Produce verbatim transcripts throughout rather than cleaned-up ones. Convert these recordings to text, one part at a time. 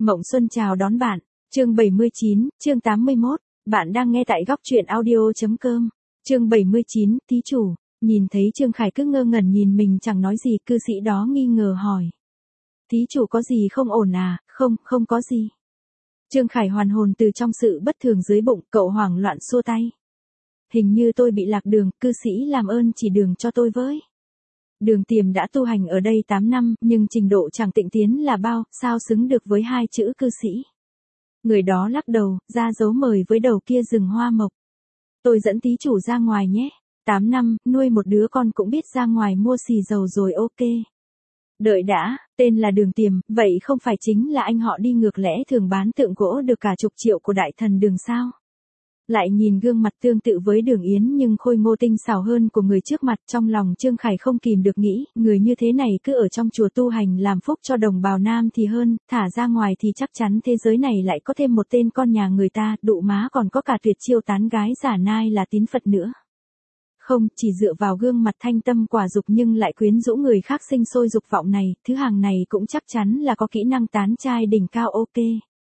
Mộng Xuân chào đón bạn. Chương bảy mươi chín, chương tám mươi mốt. Bạn đang nghe tại góc truyện audio chấm com. Chương bảy mươi chín, thí chủ. Nhìn thấy Trương Khải cứ ngơ ngẩn nhìn mình chẳng nói gì, cư sĩ đó nghi ngờ hỏi. Thí chủ có gì không ổn à? Không, không có gì. Trương Khải hoàn hồn từ trong sự bất thường dưới bụng, cậu hoảng loạn xua tay. Hình như tôi bị lạc đường, cư sĩ làm ơn chỉ đường cho tôi với. Đường Tiềm đã tu hành ở đây tám năm, nhưng trình độ chẳng tịnh tiến là bao, sao xứng được với hai chữ cư sĩ. Người đó lắc đầu, ra dấu mời với đầu kia rừng hoa mộc. Tôi dẫn thí chủ ra ngoài nhé. tám năm, nuôi một đứa con cũng biết ra ngoài mua xì dầu rồi ok. Đợi đã, tên là Đường Tiềm, vậy không phải chính là anh họ đi ngược lẽ thường bán tượng gỗ được cả chục triệu của đại thần Đường sao? Lại nhìn gương mặt tương tự với Đường Yến nhưng khôi ngô tinh xảo hơn của người trước mặt, trong lòng Trương Khải không kìm được nghĩ, người như thế này cứ ở trong chùa tu hành làm phúc cho đồng bào nam thì hơn, thả ra ngoài thì chắc chắn thế giới này lại có thêm một tên con nhà người ta, đụ má còn có cả tuyệt chiêu tán gái giả nai là tín Phật nữa. Không, chỉ dựa vào gương mặt thanh tâm quả dục nhưng lại quyến rũ người khác sinh sôi dục vọng này, thứ hàng này cũng chắc chắn là có kỹ năng tán trai đỉnh cao ok.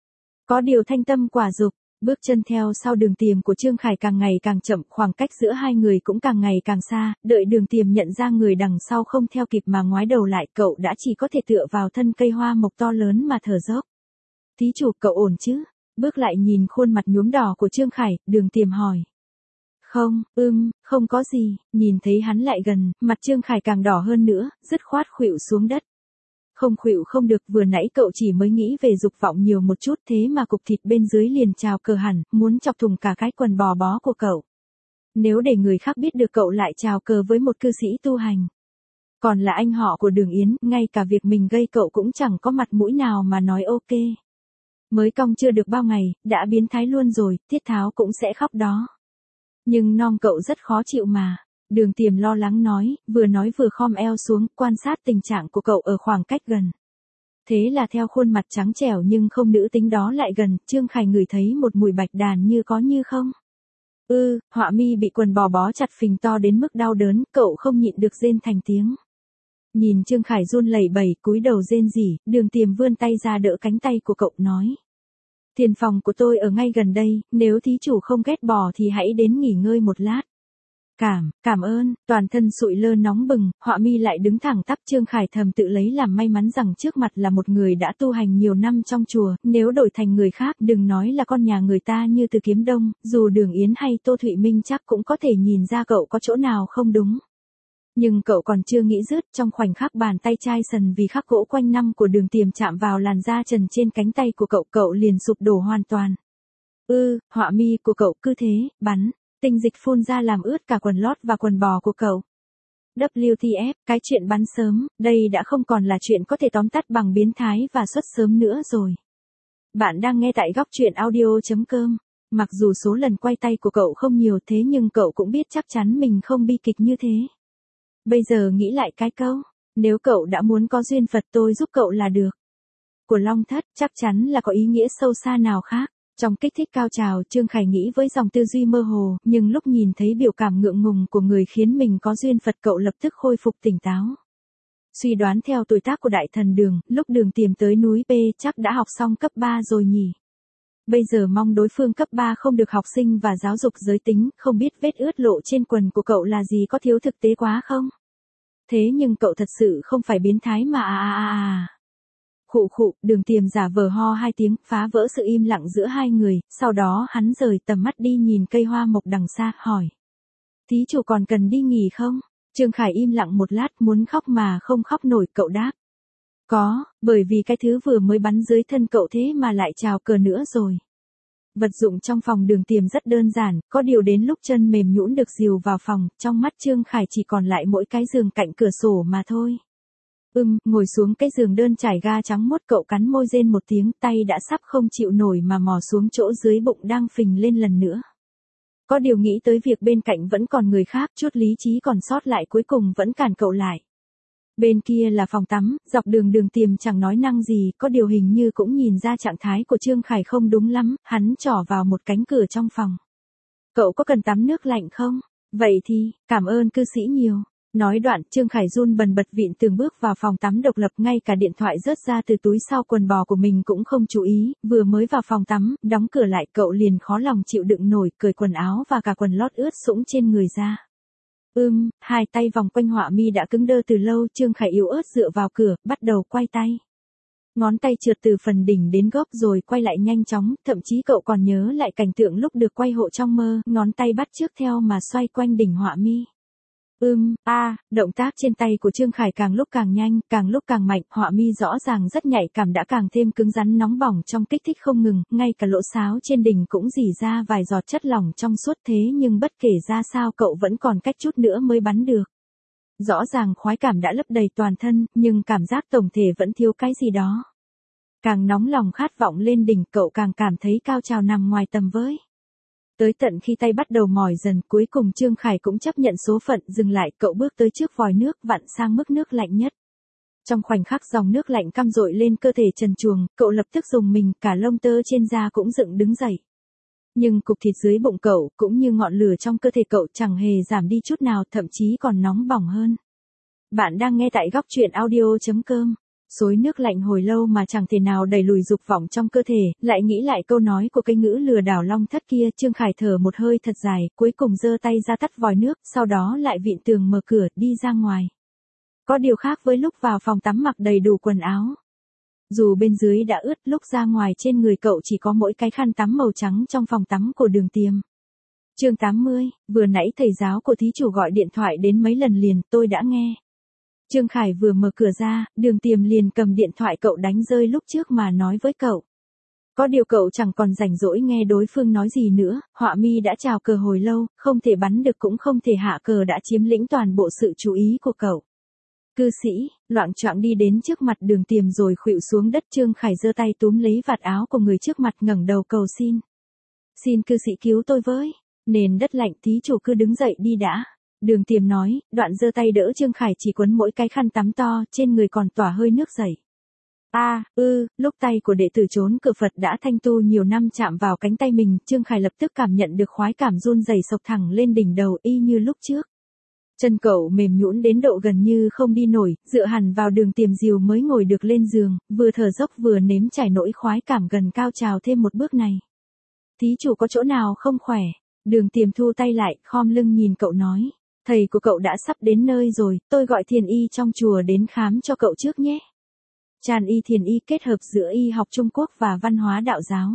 Có điều thanh tâm quả dục. Bước chân theo sau Đường Tiềm của Trương Khải càng ngày càng chậm, khoảng cách giữa hai người cũng càng ngày càng xa, đợi Đường Tiềm nhận ra người đằng sau không theo kịp mà ngoái đầu lại, cậu đã chỉ có thể tựa vào thân cây hoa mộc to lớn mà thở dốc. Thí chủ, cậu ổn chứ? Bước lại nhìn khuôn mặt nhuốm đỏ của Trương Khải, Đường Tiềm hỏi. Không, ưm, không có gì, nhìn thấy hắn lại gần, mặt Trương Khải càng đỏ hơn nữa, dứt khoát khuỵu xuống đất. Không khuỵu không được, vừa nãy cậu chỉ mới nghĩ về dục vọng nhiều một chút thế mà cục thịt bên dưới liền trào cờ hẳn, muốn chọc thùng cả cái quần bò bó của cậu. Nếu để người khác biết được cậu lại trào cờ với một cư sĩ tu hành. Còn là anh họ của Đường Yến, ngay cả việc mình gây cậu cũng chẳng có mặt mũi nào mà nói ok. Mới cong chưa được bao ngày, đã biến thái luôn rồi, Thiết Tháo cũng sẽ khóc đó. Nhưng non cậu rất khó chịu mà. Đường Tiềm lo lắng nói, vừa nói vừa khom eo xuống, quan sát tình trạng của cậu ở khoảng cách gần. Thế là theo khuôn mặt trắng trẻo nhưng không nữ tính đó lại gần, Trương Khải ngửi thấy một mùi bạch đàn như có như không. Ư, ừ, họa mi bị quần bò bó chặt phình to đến mức đau đớn, cậu không nhịn được rên thành tiếng. Nhìn Trương Khải run lẩy bẩy, cúi đầu rên rỉ, Đường Tiềm vươn tay ra đỡ cánh tay của cậu nói. Thiền phòng của tôi ở ngay gần đây, nếu thí chủ không ghét bỏ thì hãy đến nghỉ ngơi một lát. Cảm, cảm ơn, toàn thân sụi lơ nóng bừng, họa mi lại đứng thẳng tắp. Trương Khải thầm tự lấy làm may mắn rằng trước mặt là một người đã tu hành nhiều năm trong chùa, nếu đổi thành người khác đừng nói là con nhà người ta như Từ Kiếm Đông, dù Đường Yến hay Tô Thụy Minh chắc cũng có thể nhìn ra cậu có chỗ nào không đúng. Nhưng cậu còn chưa nghĩ dứt, trong khoảnh khắc bàn tay chai sần vì khắc gỗ quanh năm của Đường Tiềm chạm vào làn da trần trên cánh tay của cậu, cậu liền sụp đổ hoàn toàn. Ư, ừ, họa mi của cậu cứ thế, bắn. Tinh dịch phun ra làm ướt cả quần lót và quần bò của cậu. vê tê ép, cái chuyện bắn sớm, đây đã không còn là chuyện có thể tóm tắt bằng biến thái và xuất sớm nữa rồi. Bạn đang nghe tại góc truyện audio chấm com. Mặc dù số lần quay tay của cậu không nhiều thế nhưng cậu cũng biết chắc chắn mình không bi kịch như thế. Bây giờ nghĩ lại cái câu, nếu cậu đã muốn có duyên Phật tôi giúp cậu là được. Của Long Thất chắc chắn là có ý nghĩa sâu xa nào khác. Trong kích thích cao trào, Trương Khải nghĩ với dòng tư duy mơ hồ, nhưng lúc nhìn thấy biểu cảm ngượng ngùng của người khiến mình có duyên Phật cậu lập tức khôi phục tỉnh táo. Suy đoán theo tuổi tác của đại thần Đường, lúc Đường Tiềm tới núi B chắc đã học xong cấp ba rồi nhỉ. Bây giờ mong đối phương cấp ba không được học sinh và giáo dục giới tính, không biết vết ướt lộ trên quần của cậu là gì, có thiếu thực tế quá không? Thế nhưng cậu thật sự không phải biến thái mà à à à à. Khụ khụ, Đường Tiềm giả vờ ho hai tiếng, phá vỡ sự im lặng giữa hai người, sau đó hắn rời tầm mắt đi nhìn cây hoa mộc đằng xa, hỏi. Thí chủ còn cần đi nghỉ không? Trương Khải im lặng một lát, muốn khóc mà không khóc nổi, cậu đáp. Có, bởi vì cái thứ vừa mới bắn dưới thân cậu thế mà lại trào cờ nữa rồi. Vật dụng trong phòng Đường Tiềm rất đơn giản, có điều đến lúc chân mềm nhũn được dìu vào phòng, trong mắt Trương Khải chỉ còn lại mỗi cái giường cạnh cửa sổ mà thôi. Ừm, ngồi xuống cái giường đơn trải ga trắng muốt, cậu cắn môi rên một tiếng, tay đã sắp không chịu nổi mà mò xuống chỗ dưới bụng đang phình lên lần nữa. Có điều nghĩ tới việc bên cạnh vẫn còn người khác, chút lý trí còn sót lại cuối cùng vẫn cản cậu lại. Bên kia là phòng tắm, dọc đường Đường Tiềm chẳng nói năng gì, có điều hình như cũng nhìn ra trạng thái của Trương Khải không đúng lắm, hắn trỏ vào một cánh cửa trong phòng. Cậu có cần tắm nước lạnh không? Vậy thì, cảm ơn cư sĩ nhiều. Nói đoạn, Trương Khải run bần bật vịn tường bước vào phòng tắm độc lập, ngay cả điện thoại rớt ra từ túi sau quần bò của mình cũng không chú ý, vừa mới vào phòng tắm, đóng cửa lại cậu liền khó lòng chịu đựng nổi, cởi quần áo và cả quần lót ướt sũng trên người ra. Ưm, hai tay vòng quanh họa mi đã cứng đơ từ lâu, Trương Khải yếu ớt dựa vào cửa, bắt đầu quay tay. Ngón tay trượt từ phần đỉnh đến gốc rồi quay lại nhanh chóng, thậm chí cậu còn nhớ lại cảnh tượng lúc được quay hộ trong mơ, ngón tay bắt chước theo mà xoay quanh đỉnh họa mi. Ưm, a, à, động tác trên tay của Trương Khải càng lúc càng nhanh, càng lúc càng mạnh, họa mi rõ ràng rất nhạy cảm đã càng thêm cứng rắn nóng bỏng trong kích thích không ngừng, ngay cả lỗ sáo trên đỉnh cũng rỉ ra vài giọt chất lỏng trong suốt thế nhưng bất kể ra sao cậu vẫn còn cách chút nữa mới bắn được. Rõ ràng khoái cảm đã lấp đầy toàn thân, nhưng cảm giác tổng thể vẫn thiếu cái gì đó. Càng nóng lòng khát vọng lên đỉnh cậu càng cảm thấy cao trào nằm ngoài tầm với. Tới tận khi tay bắt đầu mỏi dần, cuối cùng Trương Khải cũng chấp nhận số phận, dừng lại, cậu bước tới trước vòi nước, vặn sang mức nước lạnh nhất. Trong khoảnh khắc dòng nước lạnh căm dội lên cơ thể trần truồng, cậu lập tức rùng mình, cả lông tơ trên da cũng dựng đứng dậy. Nhưng cục thịt dưới bụng cậu, cũng như ngọn lửa trong cơ thể cậu chẳng hề giảm đi chút nào, thậm chí còn nóng bỏng hơn. Bạn đang nghe tại góc truyện audio chấm com. Xối nước lạnh hồi lâu mà chẳng thể nào đẩy lùi dục vọng trong cơ thể, lại nghĩ lại câu nói của cây ngữ lừa đảo long thất kia, Trương Khải thở một hơi thật dài, cuối cùng giơ tay ra tắt vòi nước, sau đó lại vịn tường mở cửa, đi ra ngoài. Có điều khác với lúc vào phòng tắm mặc đầy đủ quần áo. Dù bên dưới đã ướt, lúc ra ngoài trên người cậu chỉ có mỗi cái khăn tắm màu trắng trong phòng tắm của Đường Tiềm. Chương tám mươi, vừa nãy thầy giáo của thí chủ gọi điện thoại đến mấy lần liền, tôi đã nghe. Trương Khải vừa mở cửa ra, Đường Tiềm liền cầm điện thoại cậu đánh rơi lúc trước mà nói với cậu. Có điều cậu chẳng còn rảnh rỗi nghe đối phương nói gì nữa, họa mi đã chào cờ hồi lâu, không thể bắn được cũng không thể hạ cờ đã chiếm lĩnh toàn bộ sự chú ý của cậu. Cư sĩ, loạng choạng đi đến trước mặt Đường Tiềm rồi khuỵu xuống đất. Trương Khải giơ tay túm lấy vạt áo của người trước mặt, ngẩng đầu cầu xin. Xin cư sĩ cứu tôi với. Nền đất lạnh, thí chủ cứ đứng dậy đi đã. Đường Tiềm nói, đoạn giơ tay đỡ Trương Khải chỉ quấn mỗi cái khăn tắm to, trên người còn tỏa hơi nước dậy. A, ư, lúc tay của đệ tử trốn cửa Phật đã thanh tu nhiều năm chạm vào cánh tay mình, Trương Khải lập tức cảm nhận được khoái cảm run rẩy sộc thẳng lên đỉnh đầu y như lúc trước. Chân cậu mềm nhũn đến độ gần như không đi nổi, dựa hẳn vào Đường Tiềm dìu mới ngồi được lên giường, vừa thở dốc vừa nếm trải nỗi khoái cảm gần cao trào thêm một bước này. Thí chủ có chỗ nào không khỏe? Đường Tiềm thu tay lại, khom lưng nhìn cậu nói. Thầy của cậu đã sắp đến nơi rồi, tôi gọi thiền y trong chùa đến khám cho cậu trước nhé. Tràn y thiền y kết hợp giữa y học Trung Quốc và văn hóa đạo giáo.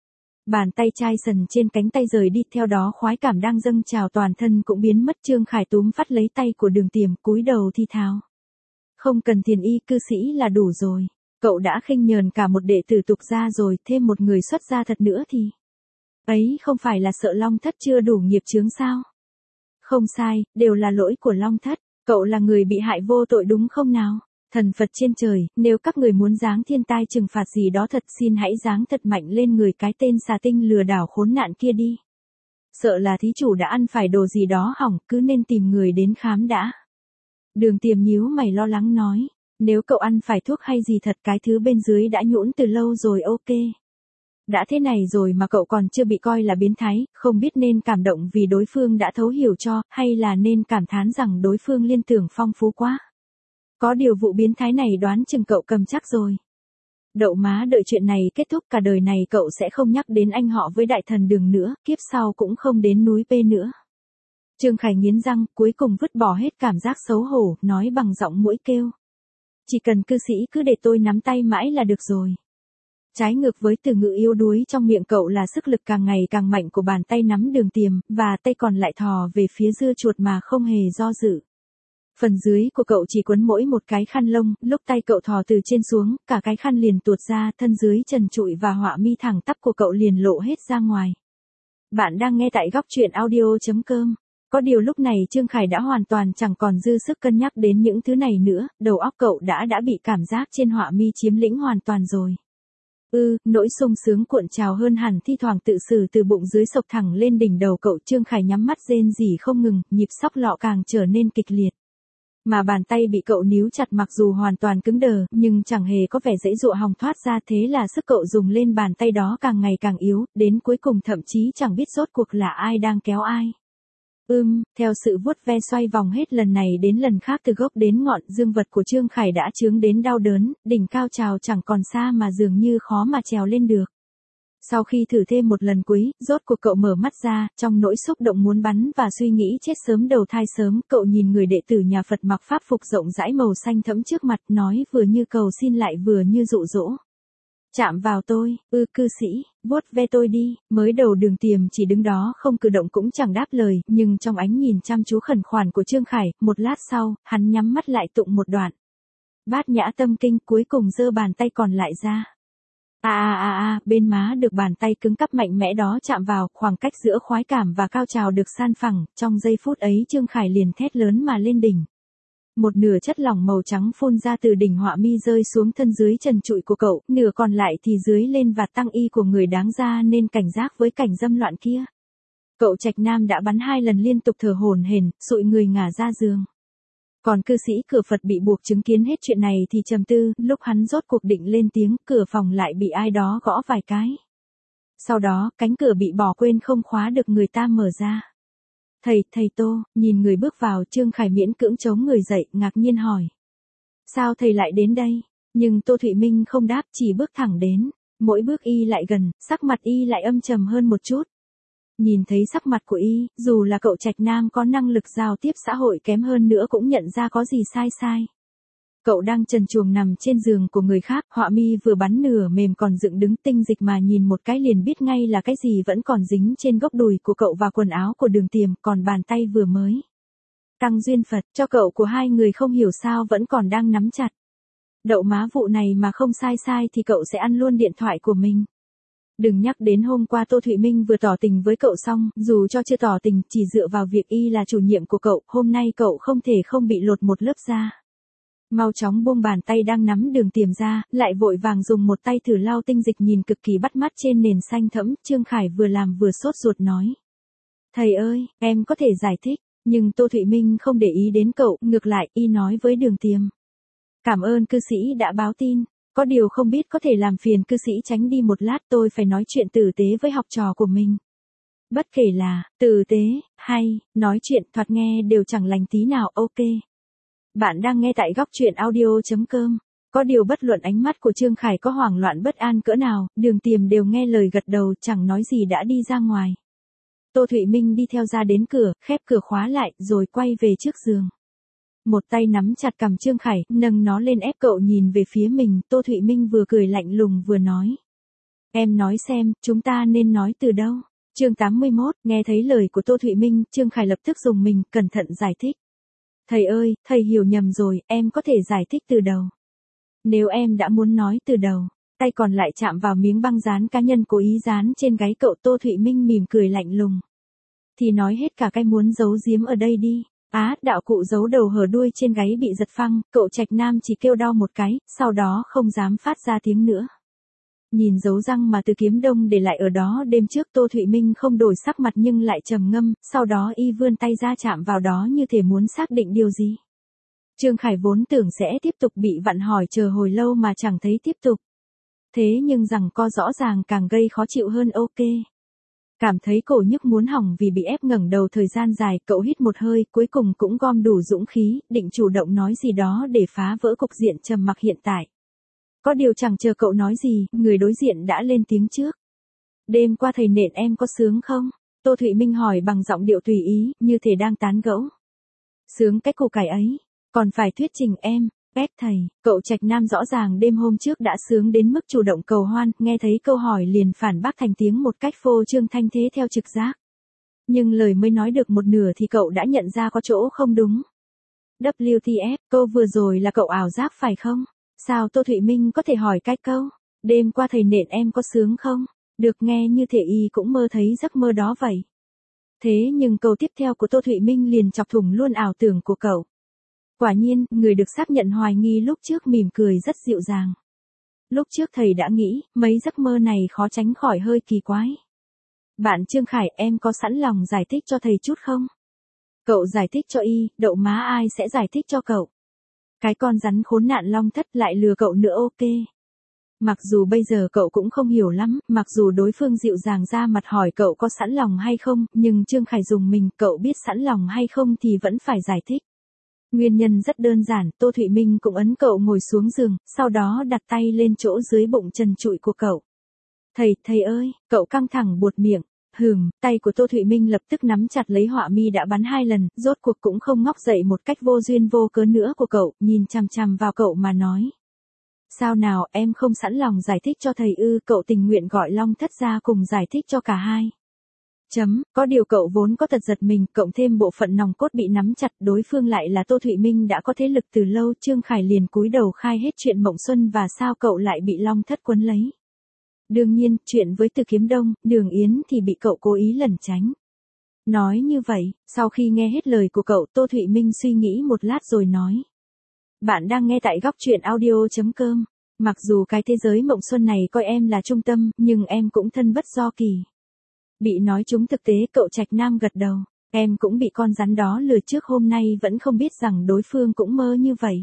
Bàn tay chai sần trên cánh tay rời đi, theo đó khoái cảm đang dâng trào toàn thân cũng biến mất. Trương Khải túm phát lấy tay của Đường Tiềm, cúi đầu thi thào. Không cần thiền y, cư sĩ là đủ rồi. Cậu đã khinh nhờn cả một đệ tử tục gia rồi, thêm một người xuất gia thật nữa thì... Ấy không phải là sợ Long Thất chưa đủ nghiệp chướng sao? Không sai, đều là lỗi của Long Thất, cậu là người bị hại vô tội đúng không nào? Thần Phật trên trời, nếu các người muốn giáng thiên tai trừng phạt gì đó thật, xin hãy giáng thật mạnh lên người cái tên xà tinh lừa đảo khốn nạn kia đi. Sợ là thí chủ đã ăn phải đồ gì đó hỏng, cứ nên tìm người đến khám đã. Đường Tiềm nhíu mày lo lắng nói, nếu cậu ăn phải thuốc hay gì thật, cái thứ bên dưới đã nhũn từ lâu rồi. Ok. Đã thế này rồi mà cậu còn chưa bị coi là biến thái, không biết nên cảm động vì đối phương đã thấu hiểu cho, hay là nên cảm thán rằng đối phương liên tưởng phong phú quá. Có điều vụ biến thái này đoán chừng cậu cầm chắc rồi. Đậu má, đợi chuyện này kết thúc cả đời này cậu sẽ không nhắc đến anh họ với đại thần Đường nữa, kiếp sau cũng không đến núi P nữa. Trương Khải nghiến răng, cuối cùng vứt bỏ hết cảm giác xấu hổ, nói bằng giọng mũi kêu. Chỉ cần cư sĩ cứ để tôi nắm tay mãi là được rồi. Trái ngược với từ ngữ yếu đuối trong miệng cậu là sức lực càng ngày càng mạnh của bàn tay nắm Đường Tiềm, và tay còn lại thò về phía dưa chuột mà không hề do dự. Phần dưới của cậu chỉ quấn mỗi một cái khăn lông, lúc tay cậu thò từ trên xuống, cả cái khăn liền tuột ra, thân dưới trần trụi và họa mi thẳng tắp của cậu liền lộ hết ra ngoài. Bạn đang nghe tại góc truyện audio chấm com. Có điều lúc này Trương Khải đã hoàn toàn chẳng còn dư sức cân nhắc đến những thứ này nữa, đầu óc cậu đã đã bị cảm giác trên họa mi chiếm lĩnh hoàn toàn rồi. Ư, ừ, nỗi sung sướng cuộn trào hơn hẳn, thi thoảng tự xử từ bụng dưới sộc thẳng lên đỉnh đầu cậu. Trương Khải nhắm mắt rên rỉ không ngừng, nhịp sóc lọ càng trở nên kịch liệt. Mà bàn tay bị cậu níu chặt mặc dù hoàn toàn cứng đờ, nhưng chẳng hề có vẻ dễ dụa hòng thoát ra, thế là sức cậu dùng lên bàn tay đó càng ngày càng yếu, đến cuối cùng thậm chí chẳng biết rốt cuộc là ai đang kéo ai. Ưm, theo sự vuốt ve xoay vòng hết lần này đến lần khác từ gốc đến ngọn, dương vật của Trương Khải đã chướng đến đau đớn, đỉnh cao trào chẳng còn xa mà dường như khó mà trèo lên được. Sau khi thử thêm một lần cuối, rốt cuộc cậu mở mắt ra, trong nỗi xúc động muốn bắn và suy nghĩ chết sớm đầu thai sớm, cậu nhìn người đệ tử nhà Phật mặc pháp phục rộng rãi màu xanh thẫm trước mặt, nói vừa như cầu xin lại vừa như dụ dỗ. Chạm vào tôi, ư cư sĩ, vuốt ve tôi đi. Mới đầu Đường Tiềm chỉ đứng đó không cử động cũng chẳng đáp lời, nhưng trong ánh nhìn chăm chú khẩn khoản của Trương Khải, một lát sau, hắn nhắm mắt lại tụng một đoạn. Bát Nhã Tâm Kinh, cuối cùng giơ bàn tay còn lại ra. A a a a, bên má được bàn tay cứng cắp mạnh mẽ đó chạm vào, khoảng cách giữa khoái cảm và cao trào được san phẳng, trong giây phút ấy Trương Khải liền thét lớn mà lên đỉnh. Một nửa chất lỏng màu trắng phun ra từ đỉnh họa mi rơi xuống thân dưới trần trụi của cậu, nửa còn lại thì dưới lên vạt tăng y của người đáng ra nên cảnh giác với cảnh dâm loạn kia. Cậu Trạch Nam đã bắn hai lần liên tục thở hổn hển, sụi người ngả ra giường. Còn cư sĩ cửa Phật bị buộc chứng kiến hết chuyện này thì trầm tư, lúc hắn rốt cuộc định lên tiếng, cửa phòng lại bị ai đó gõ vài cái. Sau đó, cánh cửa bị bỏ quên không khóa được người ta mở ra. Thầy, thầy Tô, nhìn người bước vào, Trương Khải miễn cưỡng chống người dậy, ngạc nhiên hỏi. Sao thầy lại đến đây? Nhưng Tô Thụy Minh không đáp, chỉ bước thẳng đến. Mỗi bước y lại gần, sắc mặt y lại âm trầm hơn một chút. Nhìn thấy sắc mặt của y, dù là cậu Trạch Nam có năng lực giao tiếp xã hội kém hơn nữa cũng nhận ra có gì sai sai. Cậu đang trần truồng nằm trên giường của người khác, họa mi vừa bắn nửa mềm còn dựng đứng, tinh dịch mà nhìn một cái liền biết ngay là cái gì vẫn còn dính trên gốc đùi của cậu và quần áo của Đường Tiềm, còn bàn tay vừa mới tăng duyên Phật cho cậu của hai người không hiểu sao vẫn còn đang nắm chặt. Đậu má vụ này mà không sai sai thì cậu sẽ ăn luôn điện thoại của mình. Đừng nhắc đến hôm qua Tô Thụy Minh vừa tỏ tình với cậu xong, dù cho chưa tỏ tình, chỉ dựa vào việc y là chủ nhiệm của cậu, hôm nay cậu không thể không bị lột một lớp da. Mau chóng buông bàn tay đang nắm Đường Tiềm ra, lại vội vàng dùng một tay thử lau tinh dịch nhìn cực kỳ bắt mắt trên nền xanh thẫm, Trương Khải vừa làm vừa sốt ruột nói. Thầy ơi, em có thể giải thích, nhưng Tô Thụy Minh không để ý đến cậu, ngược lại, y nói với Đường Tiềm. Cảm ơn cư sĩ đã báo tin. Có điều không biết có thể làm phiền cư sĩ tránh đi một lát, tôi phải nói chuyện tử tế với học trò của mình. Bất kể là, tử tế, hay, nói chuyện thoạt nghe đều chẳng lành tí nào, ok. Bạn đang nghe tại góc truyện audio chấm com. Có điều bất luận ánh mắt của Trương Khải có hoảng loạn bất an cỡ nào, Đường Tiềm đều nghe lời gật đầu, chẳng nói gì đã đi ra ngoài. Tô Thụy Minh đi theo ra đến cửa, khép cửa khóa lại, rồi quay về trước giường. Một tay nắm chặt cằm Trương Khải, nâng nó lên ép cậu nhìn về phía mình, Tô Thụy Minh vừa cười lạnh lùng vừa nói. Em nói xem, chúng ta nên nói từ đâu? Chương tám mươi mốt, nghe thấy lời của Tô Thụy Minh, Trương Khải lập tức dùng mình, cẩn thận giải thích. Thầy ơi, thầy hiểu nhầm rồi, em có thể giải thích từ đầu. Nếu em đã muốn nói từ đầu, tay còn lại chạm vào miếng băng dán cá nhân cố ý dán trên gáy cậu. Tô Thụy Minh mỉm cười lạnh lùng. Thì nói hết cả cái muốn giấu giếm ở đây đi. Á, đạo cụ giấu đầu hở đuôi trên gáy bị giật phăng, cậu Trạch Nam chỉ kêu đau một cái, sau đó không dám phát ra tiếng nữa. Nhìn dấu răng mà Từ Kiếm Đông để lại ở đó đêm trước, Tô Thụy Minh không đổi sắc mặt nhưng lại trầm ngâm, sau đó y vươn tay ra chạm vào đó như thể muốn xác định điều gì. Trương Khải vốn tưởng sẽ tiếp tục bị vặn hỏi chờ hồi lâu mà chẳng thấy tiếp tục. Thế nhưng rằng co rõ ràng càng gây khó chịu hơn. Ok. Cảm thấy cổ nhức muốn hỏng vì bị ép ngẩng đầu thời gian dài, cậu hít một hơi, cuối cùng cũng gom đủ dũng khí, định chủ động nói gì đó để phá vỡ cục diện trầm mặc hiện tại. Có điều chẳng chờ cậu nói gì, người đối diện đã lên tiếng trước. Đêm qua thầy nện em có sướng không? Tô Thụy Minh hỏi bằng giọng điệu tùy ý, như thể đang tán gẫu. Sướng cái củ cải ấy, còn phải thuyết trình em. Bét thầy, cậu Trạch Nam rõ ràng đêm hôm trước đã sướng đến mức chủ động cầu hoan, nghe thấy câu hỏi liền phản bác thành tiếng một cách phô trương thanh thế theo trực giác. Nhưng lời mới nói được một nửa thì cậu đã nhận ra có chỗ không đúng. vê tê ép, câu vừa rồi là cậu ảo giác phải không? Sao Tô Thụy Minh có thể hỏi cái câu, đêm qua thầy nện em có sướng không? Được nghe như thể y cũng mơ thấy giấc mơ đó vậy. Thế nhưng câu tiếp theo của Tô Thụy Minh liền chọc thủng luôn ảo tưởng của cậu. Quả nhiên, người được xác nhận hoài nghi lúc trước mỉm cười rất dịu dàng. Lúc trước thầy đã nghĩ, mấy giấc mơ này khó tránh khỏi hơi kỳ quái. Bạn Trương Khải, em có sẵn lòng giải thích cho thầy chút không? Cậu giải thích cho y, đậu má ai sẽ giải thích cho cậu? Cái con rắn khốn nạn Long Thất lại lừa cậu nữa. Ok. Mặc dù bây giờ cậu cũng không hiểu lắm, mặc dù đối phương dịu dàng ra mặt hỏi cậu có sẵn lòng hay không, nhưng Trương Khải dùng mình, cậu biết sẵn lòng hay không thì vẫn phải giải thích. Nguyên nhân rất đơn giản, Tô Thụy Minh cũng ấn cậu ngồi xuống giường, sau đó đặt tay lên chỗ dưới bụng trần trụi của cậu. Thầy, thầy ơi, cậu căng thẳng buột miệng. Hừm, tay của Tô Thụy Minh lập tức nắm chặt lấy họa mi đã bắn hai lần, rốt cuộc cũng không ngóc dậy một cách vô duyên vô cớ nữa của cậu, nhìn chằm chằm vào cậu mà nói. Sao nào, em không sẵn lòng giải thích cho thầy ư, cậu tình nguyện gọi Long Thất ra cùng giải thích cho cả hai. Chấm, có điều cậu vốn có tật giật mình, cộng thêm bộ phận nòng cốt bị nắm chặt, đối phương lại là Tô Thụy Minh đã có thế lực từ lâu, Trương Khải liền cúi đầu khai hết chuyện Mộng Xuân và sao cậu lại bị Long Thất quấn lấy. Đương nhiên, chuyện với Từ Kiếm Đông, Đường Yến thì bị cậu cố ý lẩn tránh. Nói như vậy, sau khi nghe hết lời của cậu, Tô Thụy Minh suy nghĩ một lát rồi nói. Bạn đang nghe tại góc truyện audio.com. Mặc dù cái thế giới Mộng Xuân này coi em là trung tâm, nhưng em cũng thân bất do kỳ. Bị nói trúng thực tế, cậu Trạch Nam gật đầu. Em cũng bị con rắn đó lừa trước, hôm nay vẫn không biết rằng đối phương cũng mơ như vậy.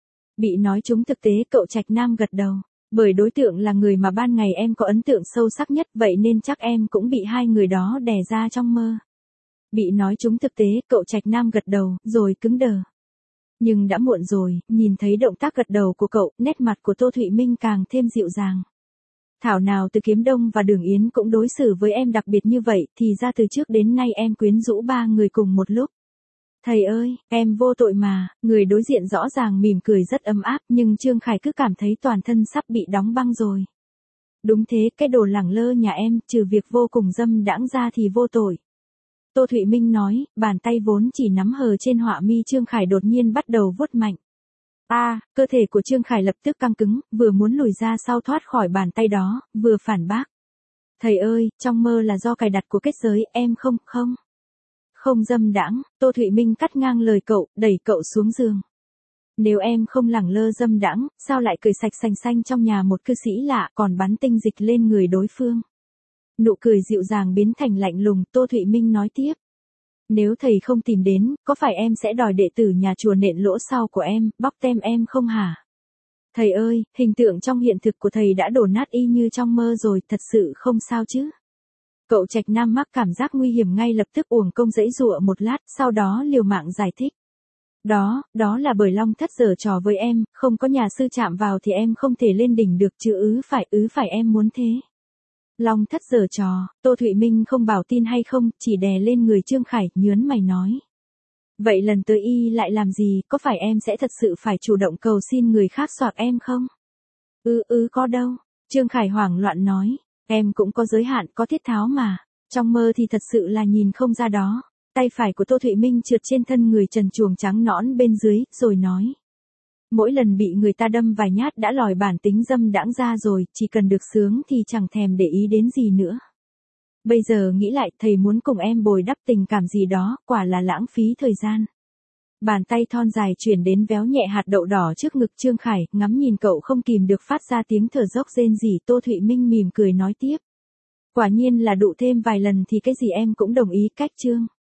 Bị nói trúng thực tế, cậu Trạch Nam gật đầu. Bởi đối tượng là người mà ban ngày em có ấn tượng sâu sắc nhất, vậy nên chắc em cũng bị hai người đó đè ra trong mơ. Bị nói trúng thực tế, cậu Trạch Nam gật đầu, rồi cứng đờ. Nhưng đã muộn rồi, nhìn thấy động tác gật đầu của cậu, nét mặt của Tô Thụy Minh càng thêm dịu dàng. Thảo nào Từ Kiếm Đông và Đường Yến cũng đối xử với em đặc biệt như vậy, thì ra từ trước đến nay em quyến rũ ba người cùng một lúc. Thầy ơi, em vô tội mà, người đối diện rõ ràng mỉm cười rất ấm áp, nhưng Trương Khải cứ cảm thấy toàn thân sắp bị đóng băng rồi. Đúng thế, cái đồ lẳng lơ nhà em, trừ việc vô cùng dâm đãng ra thì vô tội. Tô Thụy Minh nói, bàn tay vốn chỉ nắm hờ trên họa mi Trương Khải đột nhiên bắt đầu vuốt mạnh. A, à, cơ thể của Trương Khải lập tức căng cứng, vừa muốn lùi ra sau thoát khỏi bàn tay đó, vừa phản bác. Thầy ơi, trong mơ là do cài đặt của kết giới, em không, không. Không dâm đãng, Tô Thụy Minh cắt ngang lời cậu, đẩy cậu xuống giường. Nếu em không lẳng lơ dâm đãng, sao lại cười sạch sành xanh trong nhà một cư sĩ lạ, còn bắn tinh dịch lên người đối phương. Nụ cười dịu dàng biến thành lạnh lùng, Tô Thụy Minh nói tiếp. Nếu thầy không tìm đến, có phải em sẽ đòi đệ tử nhà chùa nện lỗ sau của em, bóc tem em không hả? Thầy ơi, hình tượng trong hiện thực của thầy đã đổ nát y như trong mơ rồi, thật sự không sao chứ? Cậu Trạch Nam mắc cảm giác nguy hiểm ngay lập tức uổng công giãy giụa một lát, sau đó liều mạng giải thích. Đó, đó là bởi Long Thất giở trò với em, không có nhà sư chạm vào thì em không thể lên đỉnh được chứ ứ phải ứ phải em muốn thế. Long Thất giở trò, Tô Thụy Minh không bảo tin hay không, chỉ đè lên người Trương Khải, nhớn mày nói. Vậy lần tới y lại làm gì, có phải em sẽ thật sự phải chủ động cầu xin người khác soạc em không? Ư ư có đâu, Trương Khải hoảng loạn nói, em cũng có giới hạn, có thiết tháo mà, trong mơ thì thật sự là nhìn không ra đó. Tay phải của Tô Thụy Minh trượt trên thân người trần truồng trắng nõn bên dưới, rồi nói. Mỗi lần bị người ta đâm vài nhát đã lòi bản tính dâm đãng ra rồi, chỉ cần được sướng thì chẳng thèm để ý đến gì nữa. Bây giờ nghĩ lại, thầy muốn cùng em bồi đắp tình cảm gì đó, quả là lãng phí thời gian. Bàn tay thon dài chuyển đến véo nhẹ hạt đậu đỏ trước ngực Trương Khải, ngắm nhìn cậu không kìm được phát ra tiếng thở dốc rên rỉ. Tô Thụy Minh mỉm cười nói tiếp. Quả nhiên là đụ thêm vài lần thì cái gì em cũng đồng ý, cách Trương.